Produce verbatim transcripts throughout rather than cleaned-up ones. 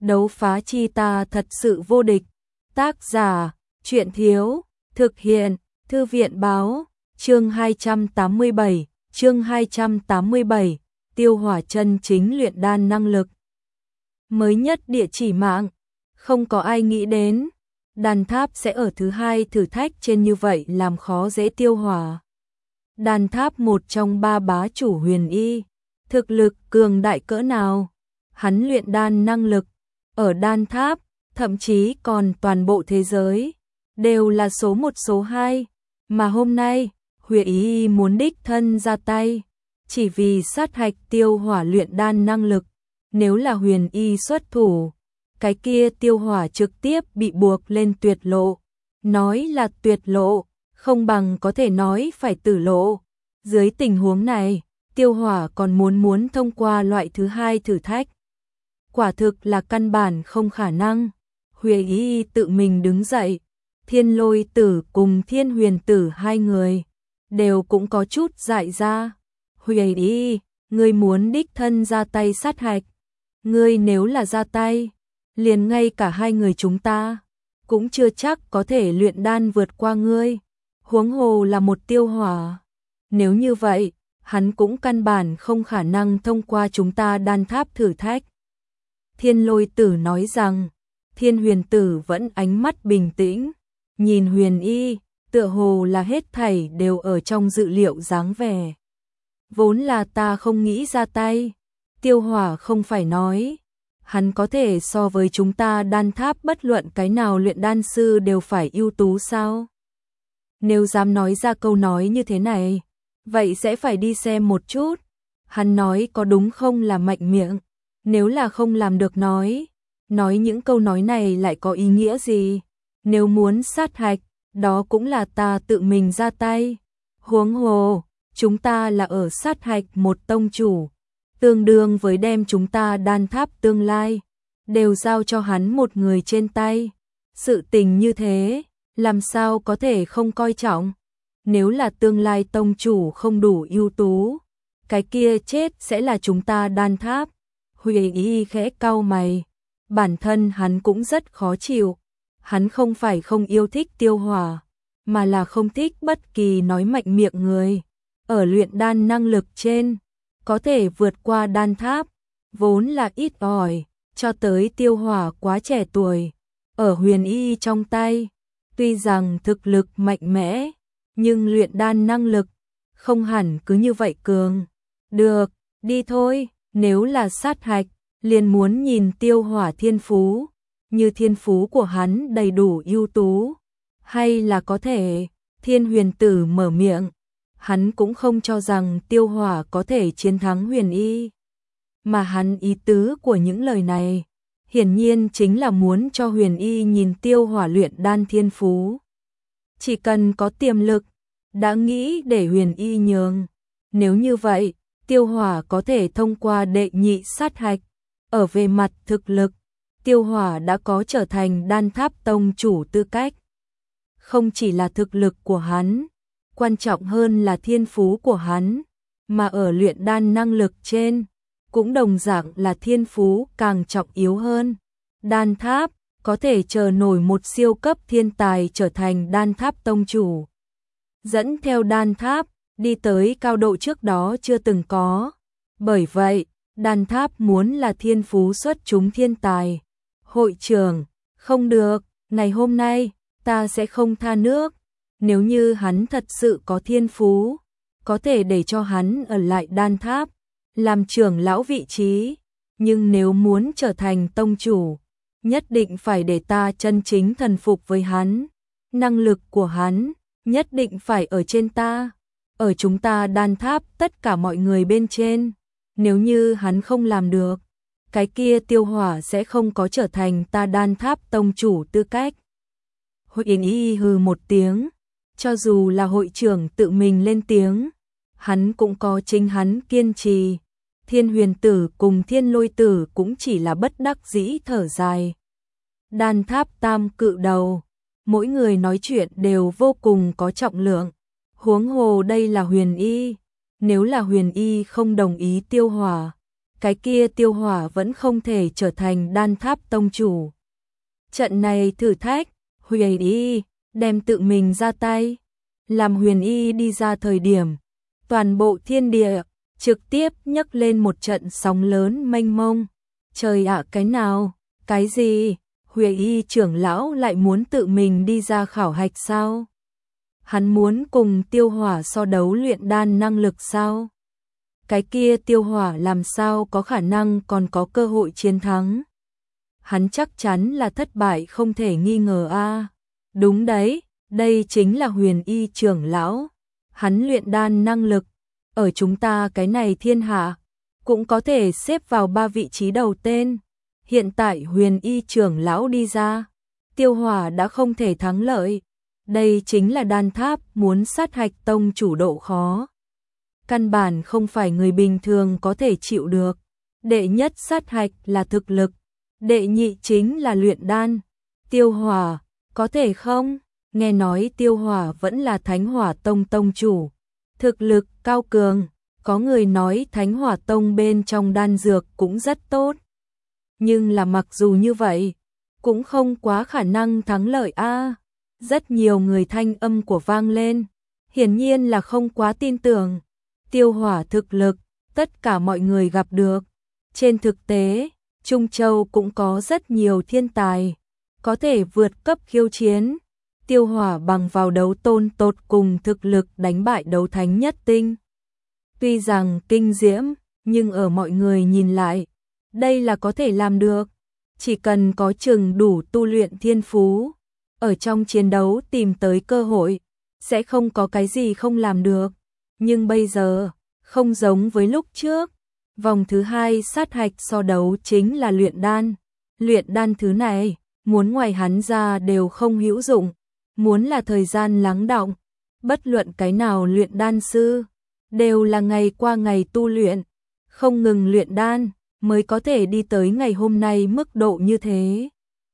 đấu phá chi ta thật sự vô địch. Tác giả, Truyện Thiếu, thực hiện, Thư viện Báo, chương hai trăm tám mươi bảy, chương hai trăm tám mươi bảy, tiêu hỏa chân chính luyện đan năng lực. Mới nhất địa chỉ mạng, không có ai nghĩ đến, đan tháp sẽ ở thứ hai thử thách trên như vậy làm khó dễ tiêu hỏa. Đan tháp một trong ba bá chủ huyền y, thực lực cường đại cỡ nào, hắn luyện đan năng lực, ở đan tháp, thậm chí còn toàn bộ thế giới, đều là số một số hai, mà hôm nay, huyền y muốn đích thân ra tay, chỉ vì sát hạch tiêu hỏa luyện đan năng lực, nếu là huyền y xuất thủ, cái kia tiêu hỏa trực tiếp bị buộc lên tuyệt lộ, nói là tuyệt lộ, không bằng có thể nói phải tử lộ. Dưới tình huống này, tiêu hỏa còn muốn muốn thông qua loại thứ hai thử thách. Quả thực là căn bản không khả năng. Huyền y tự mình đứng dậy, Thiên Lôi Tử cùng Thiên Huyền Tử hai người, đều cũng có chút dại ra. Huyền y, ngươi muốn đích thân ra tay sát hạch, ngươi nếu là ra tay, liền ngay cả hai người chúng ta, cũng chưa chắc có thể luyện đan vượt qua ngươi, huống hồ là một tiêu hỏa. Nếu như vậy, hắn cũng căn bản không khả năng thông qua chúng ta đan tháp thử thách. Thiên Lôi Tử nói rằng, Thiên Huyền Tử vẫn ánh mắt bình tĩnh, nhìn huyền y, tựa hồ là hết thảy đều ở trong dự liệu dáng vẻ. Vốn là ta không nghĩ ra tay, tiêu hỏa không phải nói, hắn có thể so với chúng ta đan tháp bất luận cái nào luyện đan sư đều phải ưu tú sao? Nếu dám nói ra câu nói như thế này, vậy sẽ phải đi xem một chút, hắn nói có đúng không là mạnh miệng, nếu là không làm được nói, nói những câu nói này lại có ý nghĩa gì, nếu muốn sát hạch, đó cũng là ta tự mình ra tay, huống hồ, chúng ta là ở sát hạch một tông chủ, tương đương với đem chúng ta đan tháp tương lai, đều giao cho hắn một người trên tay, sự tình như thế, làm sao có thể không coi trọng. Nếu là tương lai tông chủ không đủ ưu tú, cái kia chết sẽ là chúng ta đan tháp. Huyền y khẽ cau mày, bản thân hắn cũng rất khó chịu, hắn không phải không yêu thích tiêu hỏa, mà là không thích bất kỳ nói mạnh miệng người, ở luyện đan năng lực trên, có thể vượt qua đan tháp, vốn là ít ỏi, cho tới tiêu hỏa quá trẻ tuổi, ở huyền y trong tay, tuy rằng thực lực mạnh mẽ, nhưng luyện đan năng lực, không hẳn cứ như vậy cường. Được, đi thôi, nếu là sát hạch, liền muốn nhìn tiêu hỏa thiên phú, như thiên phú của hắn đầy đủ ưu tú, hay là có thể, Thiên Huyền Tử mở miệng, hắn cũng không cho rằng tiêu hỏa có thể chiến thắng huyền y, mà hắn ý tứ của những lời này, hiển nhiên chính là muốn cho huyền y nhìn tiêu hỏa luyện đan thiên phú. Chỉ cần có tiềm lực, đã nghĩ để huyền y nhường. Nếu như vậy, tiêu hỏa có thể thông qua đệ nhị sát hạch. Ở về mặt thực lực, tiêu hỏa đã có trở thành đan tháp tông chủ tư cách. Không chỉ là thực lực của hắn, quan trọng hơn là thiên phú của hắn, mà ở luyện đan năng lực trên, cũng đồng dạng là thiên phú càng trọng yếu hơn. Đan tháp có thể chờ nổi một siêu cấp thiên tài trở thành đan tháp tông chủ, dẫn theo đan tháp đi tới cao độ trước đó chưa từng có. Bởi vậy, đan tháp muốn là thiên phú xuất chúng thiên tài. Hội trưởng, không được, ngày hôm nay ta sẽ không tha nước, nếu như hắn thật sự có thiên phú, có thể để cho hắn ở lại đan tháp, làm trưởng lão vị trí, nhưng nếu muốn trở thành tông chủ, nhất định phải để ta chân chính thần phục với hắn, năng lực của hắn, nhất định phải ở trên ta, ở chúng ta đan tháp tất cả mọi người bên trên, nếu như hắn không làm được, cái kia tiêu hỏa sẽ không có trở thành ta đan tháp tông chủ tư cách. Hội Yến y hừ một tiếng, cho dù là hội trưởng tự mình lên tiếng, hắn cũng có chính hắn kiên trì. Thiên Huyền Tử cùng Thiên Lôi Tử cũng chỉ là bất đắc dĩ thở dài. Đan tháp tam cự đầu, mỗi người nói chuyện đều vô cùng có trọng lượng, huống hồ đây là huyền y, nếu là huyền y không đồng ý tiêu hỏa, cái kia Tiêu Hỏa vẫn không thể trở thành đan tháp tông chủ. Trận này thử thách, Huyền Y đem tự mình ra tay. Làm Huyền Y đi ra thời điểm, toàn bộ thiên địa trực tiếp nhấc lên một trận sóng lớn mênh mông. Trời ạ, cái nào? Cái gì? Huyền Y trưởng lão lại muốn tự mình đi ra khảo hạch sao? Hắn muốn cùng Tiêu Hỏa so đấu luyện đan năng lực sao? Cái kia Tiêu Hỏa làm sao có khả năng còn có cơ hội chiến thắng? Hắn chắc chắn là thất bại không thể nghi ngờ a. À, đúng đấy, đây chính là Huyền Y trưởng lão. Hắn luyện đan năng lực ở chúng ta cái này thiên hạ cũng có thể xếp vào ba vị trí đầu tên. Hiện tại Huyền Y trưởng lão đi ra, Tiêu Hỏa đã không thể thắng lợi. Đây chính là đan tháp muốn sát hạch tông chủ độ khó. Căn bản không phải người bình thường có thể chịu được. Đệ nhất sát hạch là thực lực, đệ nhị chính là luyện đan. Tiêu Hỏa, có thể không? Nghe nói Tiêu Hỏa vẫn là Thánh Hỏa Tông tông chủ, thực lực cao cường, có người nói Thánh Hỏa Tông bên trong đan dược cũng rất tốt. Nhưng là mặc dù như vậy, cũng không quá khả năng thắng lợi a. À, rất nhiều người thanh âm của vang lên, hiển nhiên là không quá tin tưởng. Tiêu Hỏa thực lực, tất cả mọi người gặp được. Trên thực tế, Trung Châu cũng có rất nhiều thiên tài, có thể vượt cấp khiêu chiến. Tiêu Hỏa bằng vào đấu tôn tột cùng thực lực đánh bại đấu thánh nhất tinh. Tuy rằng kinh diễm, nhưng ở mọi người nhìn lại, đây là có thể làm được. Chỉ cần có chừng đủ tu luyện thiên phú, ở trong chiến đấu tìm tới cơ hội, sẽ không có cái gì không làm được. Nhưng bây giờ, không giống với lúc trước. Vòng thứ hai sát hạch so đấu chính là luyện đan. Luyện đan thứ này, muốn ngoài hắn ra đều không hữu dụng. Muốn là thời gian lắng đọng, bất luận cái nào luyện đan sư, đều là ngày qua ngày tu luyện, không ngừng luyện đan, mới có thể đi tới ngày hôm nay mức độ như thế.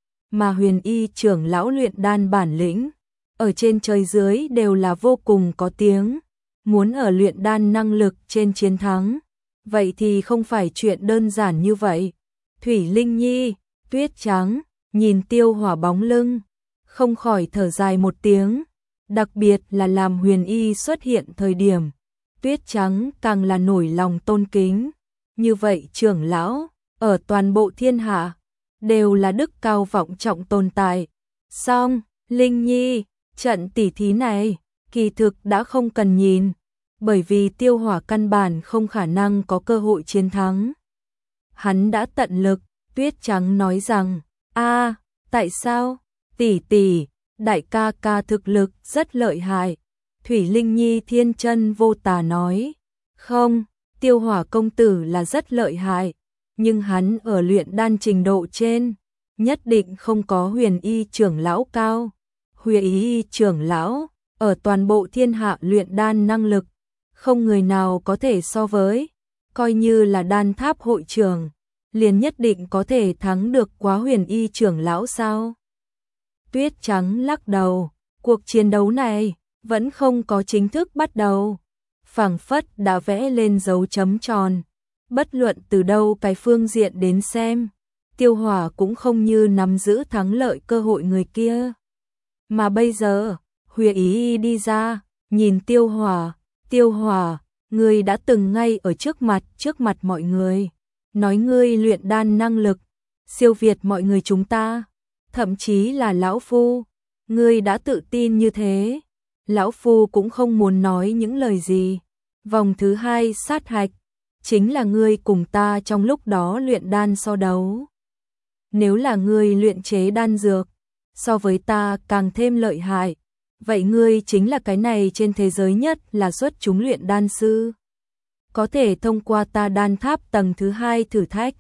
Mà Huyền Y trưởng lão luyện đan bản lĩnh, ở trên trời dưới đều là vô cùng có tiếng. Muốn ở luyện đan năng lực trên chiến thắng, vậy thì không phải chuyện đơn giản như vậy. Thủy Linh Nhi, Tuyết Trắng, nhìn Tiêu Hỏa bóng lưng, không khỏi thở dài một tiếng, đặc biệt là làm Huyền Y xuất hiện thời điểm, Tuyết Trắng càng là nổi lòng tôn kính. Như vậy trưởng lão, ở toàn bộ thiên hạ, đều là đức cao vọng trọng tồn tại. Xong, Linh Nhi, trận tỉ thí này, kỳ thực đã không cần nhìn, bởi vì Tiêu Hỏa căn bản không khả năng có cơ hội chiến thắng. Hắn đã tận lực, Tuyết Trắng nói rằng, a, tại sao? Tỷ tỷ, đại ca ca thực lực rất lợi hại. Thủy Linh Nhi thiên chân vô tà nói, không, Tiêu Hỏa công tử là rất lợi hại, nhưng hắn ở luyện đan trình độ trên, nhất định không có Huyền Y trưởng lão cao. Huyền Y trưởng lão, ở toàn bộ thiên hạ luyện đan năng lực, không người nào có thể so với, coi như là đan tháp hội trưởng, liền nhất định có thể thắng được quá Huyền Y trưởng lão sao? Tuyết Trắng lắc đầu, cuộc chiến đấu này vẫn không có chính thức bắt đầu, phảng phất đã vẽ lên dấu chấm tròn. Bất luận từ đâu cái phương diện đến xem, Tiêu Hỏa cũng không như nắm giữ thắng lợi cơ hội người kia. Mà bây giờ, Huyền Y đi ra, nhìn Tiêu Hỏa, Tiêu Hỏa, ngươi đã từng ngay ở trước mặt, trước mặt mọi người, nói ngươi luyện đan năng lực, siêu việt mọi người chúng ta, thậm chí là lão phu, ngươi đã tự tin như thế, lão phu cũng không muốn nói những lời gì. Vòng thứ hai sát hạch, chính là ngươi cùng ta trong lúc đó luyện đan so đấu. Nếu là ngươi luyện chế đan dược, so với ta càng thêm lợi hại, vậy ngươi chính là cái này trên thế giới nhất là xuất chúng luyện đan sư. Có thể thông qua ta đan tháp tầng thứ hai thử thách.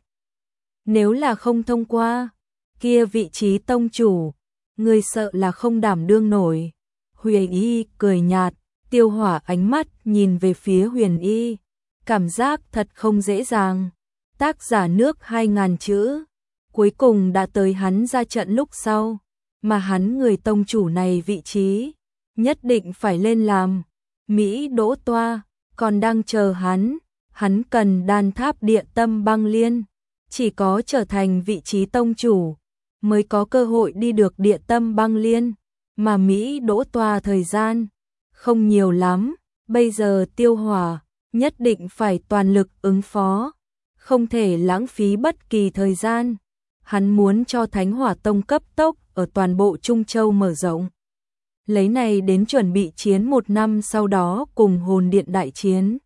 Nếu là không thông qua, kia vị trí tông chủ, ngươi sợ là không đảm đương nổi. Huyền Y cười nhạt, Tiêu Hỏa ánh mắt nhìn về phía Huyền Y, cảm giác thật không dễ dàng. Tác giả nước hai ngàn chữ, cuối cùng đã tới hắn ra trận lúc sau, mà hắn người tông chủ này vị trí, nhất định phải lên làm. Mỹ Đỗ Toa, còn đang chờ hắn, hắn cần đan tháp địa tâm băng liên, chỉ có trở thành vị trí tông chủ mới có cơ hội đi được địa tâm băng liên, mà Mỹ Đỗ Toa thời gian không nhiều lắm, bây giờ Tiêu Hỏa nhất định phải toàn lực ứng phó, không thể lãng phí bất kỳ thời gian. Hắn muốn cho Thánh Hỏa Tông cấp tốc ở toàn bộ Trung Châu mở rộng. Lấy này đến chuẩn bị chiến một năm sau đó cùng Hồn Điện đại chiến.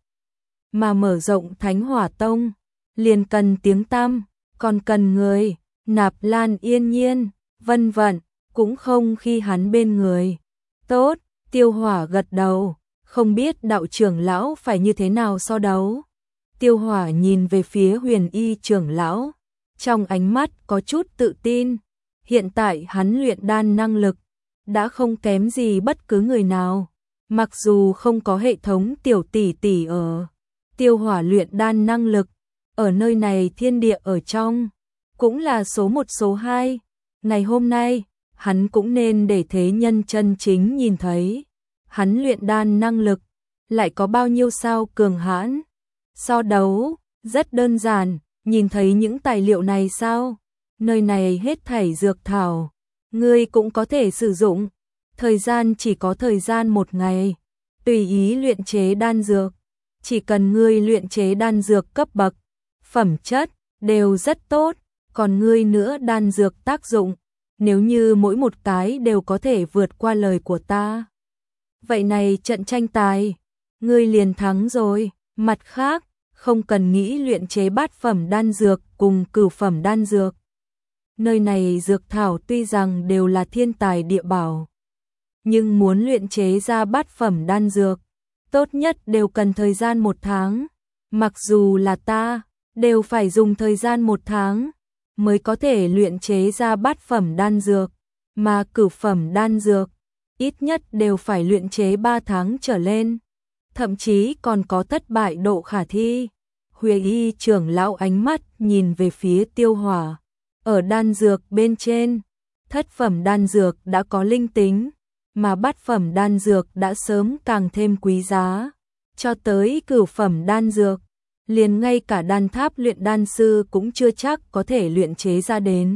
Mà mở rộng Thánh Hỏa Tông, liền cần tiếng tăm, còn cần người, Nạp Lan Yên Nhiên, vân vân, cũng không khi hắn bên người. Tốt, Tiêu Hỏa gật đầu, không biết đạo trưởng lão phải như thế nào so đấu. Tiêu Hỏa nhìn về phía Huyền Y trưởng lão, trong ánh mắt có chút tự tin, hiện tại hắn luyện đan năng lực đã không kém gì bất cứ người nào, mặc dù không có hệ thống tiểu tỷ tỷ ở. Tiêu Hỏa luyện đan năng lực ở nơi này thiên địa ở trong cũng là số một số hai. Ngày hôm nay, hắn cũng nên để thế nhân chân chính nhìn thấy hắn luyện đan năng lực lại có bao nhiêu sao cường hãn. So đấu rất đơn giản, nhìn thấy những tài liệu này sao? Nơi này hết thảy dược thảo, ngươi cũng có thể sử dụng. Thời gian chỉ có thời gian một ngày, tùy ý luyện chế đan dược. Chỉ cần ngươi luyện chế đan dược cấp bậc, phẩm chất đều rất tốt, còn ngươi nữa đan dược tác dụng, nếu như mỗi một cái đều có thể vượt qua lời của ta, vậy này trận tranh tài, ngươi liền thắng rồi. Mặt khác, không cần nghĩ luyện chế bát phẩm đan dược cùng cửu phẩm đan dược. Nơi này dược thảo tuy rằng đều là thiên tài địa bảo, nhưng muốn luyện chế ra bát phẩm đan dược, tốt nhất đều cần thời gian một tháng. Mặc dù là ta, đều phải dùng thời gian một tháng mới có thể luyện chế ra bát phẩm đan dược, mà cửu phẩm đan dược ít nhất đều phải luyện chế ba tháng trở lên, thậm chí còn có thất bại độ khả thi. Huyền Y trưởng lão ánh mắt nhìn về phía Tiêu Hỏa, ở đan dược bên trên, thất phẩm đan dược đã có linh tính, mà bát phẩm đan dược đã sớm càng thêm quý giá, cho tới cửu phẩm đan dược, liền ngay cả đan tháp luyện đan sư cũng chưa chắc có thể luyện chế ra đến.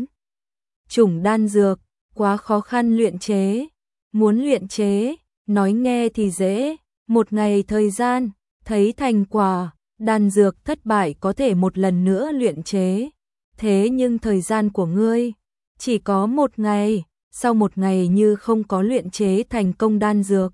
Chủng đan dược quá khó khăn luyện chế, muốn luyện chế, nói nghe thì dễ, một ngày thời gian, thấy thành quả. Đan dược thất bại có thể một lần nữa luyện chế, thế nhưng thời gian của ngươi chỉ có một ngày, sau một ngày như không có luyện chế thành công đan dược,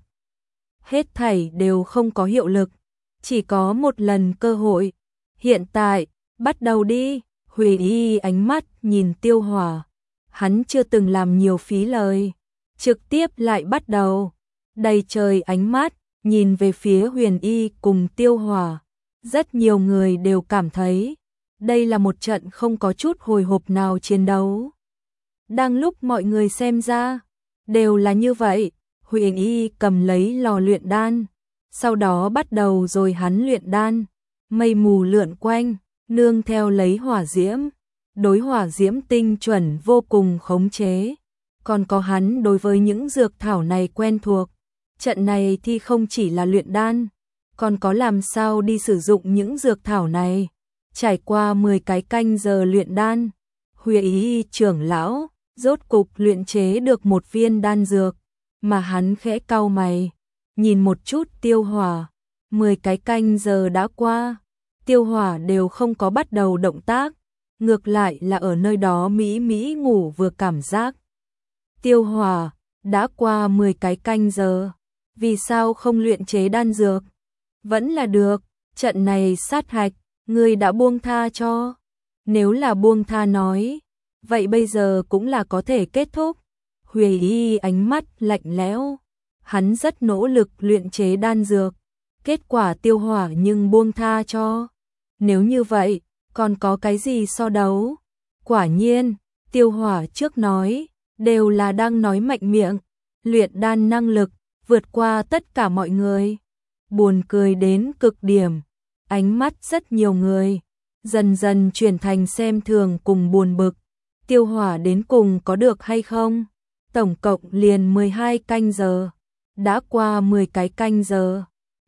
hết thảy đều không có hiệu lực, chỉ có một lần cơ hội. Hiện tại, bắt đầu đi. Huyền Y ánh mắt nhìn Tiêu Hỏa, hắn chưa từng làm nhiều phí lời, trực tiếp lại bắt đầu, đầy trời ánh mắt nhìn về phía Huyền Y cùng Tiêu Hỏa. Rất nhiều người đều cảm thấy đây là một trận không có chút hồi hộp nào chiến đấu. Đang lúc mọi người xem ra đều là như vậy, Huyền Y cầm lấy lò luyện đan, sau đó bắt đầu rồi hắn luyện đan, mây mù lượn quanh, nương theo lấy hỏa diễm, đối hỏa diễm tinh chuẩn vô cùng khống chế, còn có hắn đối với những dược thảo này quen thuộc. Trận này thì không chỉ là luyện đan, còn có làm sao đi sử dụng những dược thảo này. Trải qua mười cái canh giờ luyện đan, Huyền Y trưởng lão rốt cục luyện chế được một viên đan dược, mà hắn khẽ cau mày, nhìn một chút Tiêu Hỏa, mười cái canh giờ đã qua, Tiêu Hỏa đều không có bắt đầu động tác, ngược lại là ở nơi đó mỹ mỹ ngủ vừa cảm giác. Tiêu Hỏa, đã qua mười cái canh giờ, vì sao không luyện chế đan dược? Vẫn là được, trận này sát hạch, ngươi đã buông tha cho. Nếu là buông tha nói, vậy bây giờ cũng là có thể kết thúc. Huyền Y ánh mắt lạnh lẽo, hắn rất nỗ lực luyện chế đan dược, kết quả Tiêu Hỏa nhưng buông tha cho. Nếu như vậy, còn có cái gì so đấu? Quả nhiên, Tiêu Hỏa trước nói, đều là đang nói mạnh miệng, luyện đan năng lực vượt qua tất cả mọi người. Buồn cười đến cực điểm, ánh mắt rất nhiều người dần dần chuyển thành xem thường cùng buồn bực. Tiêu Hỏa đến cùng có được hay không? Tổng cộng liền mười hai canh giờ, đã qua mười cái canh giờ,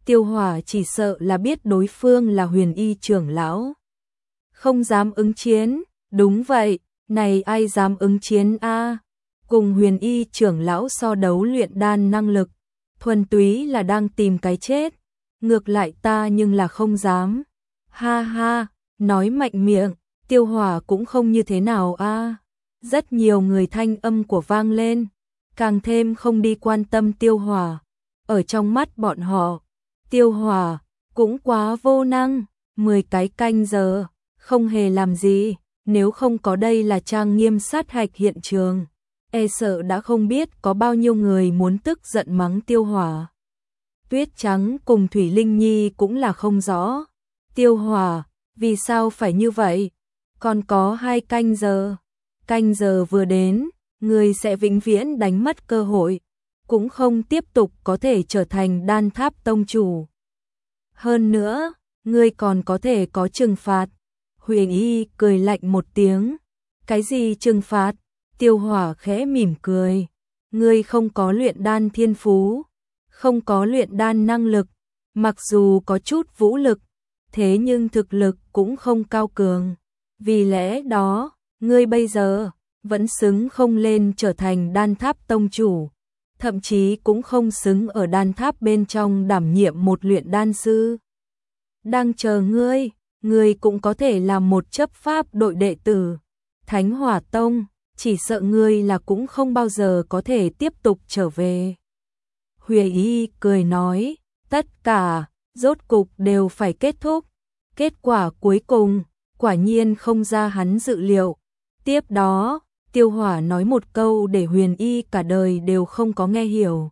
Tiêu Hỏa chỉ sợ là biết đối phương là Huyền Y trưởng lão. Không dám ứng chiến, đúng vậy, này ai dám ứng chiến a? Cùng Huyền Y trưởng lão so đấu luyện đan năng lực, thuần túy là đang tìm cái chết. Ngược lại ta nhưng là không dám. Ha ha, nói mạnh miệng, Tiêu Hỏa cũng không như thế nào a. Rất nhiều người thanh âm của vang lên, càng thêm không đi quan tâm Tiêu Hỏa. Ở trong mắt bọn họ, Tiêu Hỏa cũng quá vô năng, mười cái canh giờ, không hề làm gì, nếu không có đây là trang nghiêm sát hạch hiện trường, e sợ đã không biết có bao nhiêu người muốn tức giận mắng Tiêu Hỏa. Tuyết Trắng cùng Thủy Linh Nhi cũng là không rõ. Tiêu Hỏa, vì sao phải như vậy? Còn có hai canh giờ. Canh giờ vừa đến, người sẽ vĩnh viễn đánh mất cơ hội, cũng không tiếp tục có thể trở thành đan tháp tông chủ. Hơn nữa, ngươi còn có thể có trừng phạt. Huyền Y cười lạnh một tiếng. Cái gì trừng phạt? Tiêu Hỏa khẽ mỉm cười. Ngươi không có luyện đan thiên phú, không có luyện đan năng lực, mặc dù có chút vũ lực, thế nhưng thực lực cũng không cao cường. Vì lẽ đó, ngươi bây giờ vẫn xứng không lên trở thành đan tháp tông chủ, thậm chí cũng không xứng ở đan tháp bên trong đảm nhiệm một luyện đan sư. Đang chờ ngươi, ngươi cũng có thể làm một chấp pháp đội đệ tử Thánh Hỏa Tông, chỉ sợ ngươi là cũng không bao giờ có thể tiếp tục trở về. Huyền Y cười nói, tất cả, rốt cục đều phải kết thúc. Kết quả cuối cùng, quả nhiên không ra hắn dự liệu. Tiếp đó, Tiêu Hỏa nói một câu để Huyền Y cả đời đều không có nghe hiểu.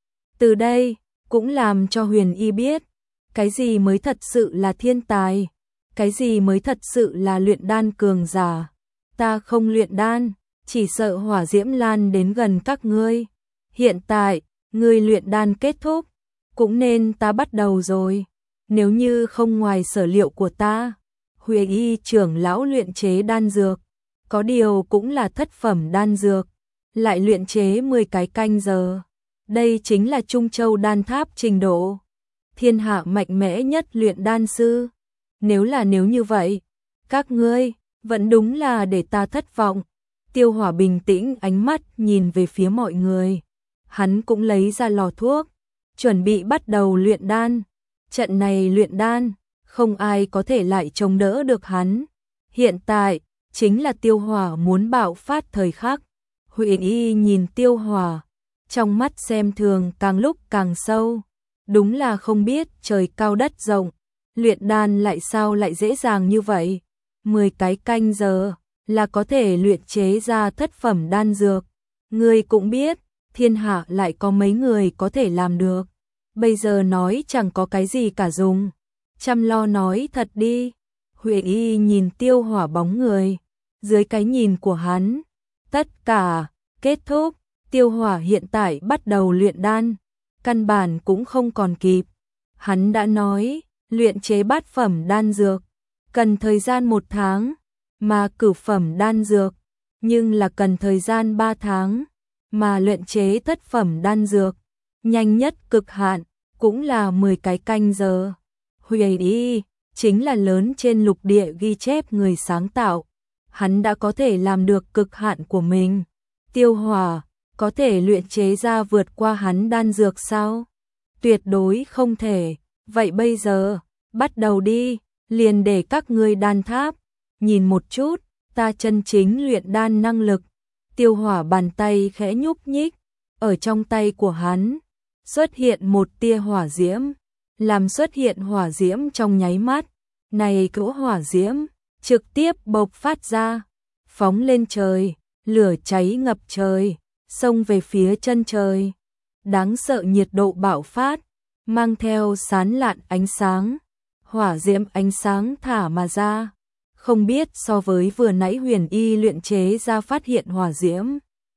Từ đây, cũng làm cho Huyền Y biết, cái gì mới thật sự là thiên tài, cái gì mới thật sự là luyện đan cường giả. Ta không luyện đan, chỉ sợ hỏa diễm lan đến gần các ngươi. Hiện tại, ngươi luyện đan kết thúc, cũng nên ta bắt đầu rồi. Nếu như không ngoài sở liệu của ta, Huyền Y trưởng lão luyện chế đan dược, có điều cũng là thất phẩm đan dược, lại luyện chế mười cái canh giờ. Đây chính là Trung Châu đan tháp trình độ thiên hạ mạnh mẽ nhất luyện đan sư. Nếu là nếu như vậy, các ngươi vẫn đúng là để ta thất vọng. Tiêu Hỏa bình tĩnh ánh mắt nhìn về phía mọi người. Hắn cũng lấy ra lò thuốc, chuẩn bị bắt đầu luyện đan. Trận này luyện đan, không ai có thể lại chống đỡ được hắn. Hiện tại, chính là Tiêu Hỏa muốn bạo phát thời khắc. Huyền Y nhìn Tiêu Hỏa, trong mắt xem thường càng lúc càng sâu. Đúng là không biết trời cao đất rộng, luyện đan lại sao lại dễ dàng như vậy. Mười cái canh giờ là có thể luyện chế ra thất phẩm đan dược. Ngươi cũng biết, thiên hạ lại có mấy người có thể làm được. Bây giờ nói chẳng có cái gì cả dùng. Chăm lo nói thật đi. Huyền Y nhìn Tiêu Hỏa bóng người, dưới cái nhìn của hắn, tất cả kết thúc. Tiêu Hỏa hiện tại bắt đầu luyện đan, căn bản cũng không còn kịp. Hắn đã nói, luyện chế bát phẩm đan dược cần thời gian một tháng, mà cửu phẩm đan dược nhưng là cần thời gian ba tháng, mà luyện chế thất phẩm đan dược nhanh nhất cực hạn cũng là mười cái canh giờ. Huyền Y chính là lớn trên lục địa ghi chép người sáng tạo, hắn đã có thể làm được cực hạn của mình. Tiêu Hỏa có thể luyện chế ra vượt qua hắn đan dược sao? Tuyệt đối không thể. Vậy bây giờ, bắt đầu đi, liền để các ngươi đan tháp nhìn một chút ta chân chính luyện đan năng lực. Tiêu Hỏa bàn tay khẽ nhúc nhích, ở trong tay của hắn xuất hiện một tia hỏa diễm, làm xuất hiện hỏa diễm trong nháy mắt, này cỗ hỏa diễm trực tiếp bộc phát ra, phóng lên trời, lửa cháy ngập trời, xông về phía chân trời. Đáng sợ nhiệt độ bạo phát, mang theo sán lạn ánh sáng, hỏa diễm ánh sáng thả mà ra, không biết so với vừa nãy Huyền Y luyện chế ra phát hiện hỏa diễm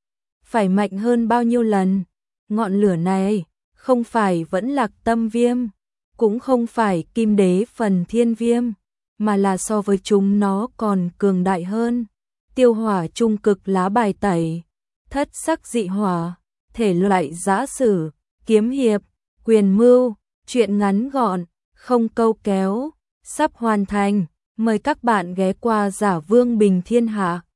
phải mạnh hơn bao nhiêu lần. Ngọn lửa này không phải vẫn Lạc Tâm Viêm, cũng không phải Kim Đế Phần Thiên Viêm, mà là so với chúng nó còn cường đại hơn. Tiêu Hỏa trung cực lá bài tẩy, thất sắc dị hỏa, thể loại giã sử, kiếm hiệp, quyền mưu, Chuyện ngắn gọn, không câu kéo, sắp hoàn thành. Mời các bạn ghé qua Giả Vương Bình Thiên Hạ.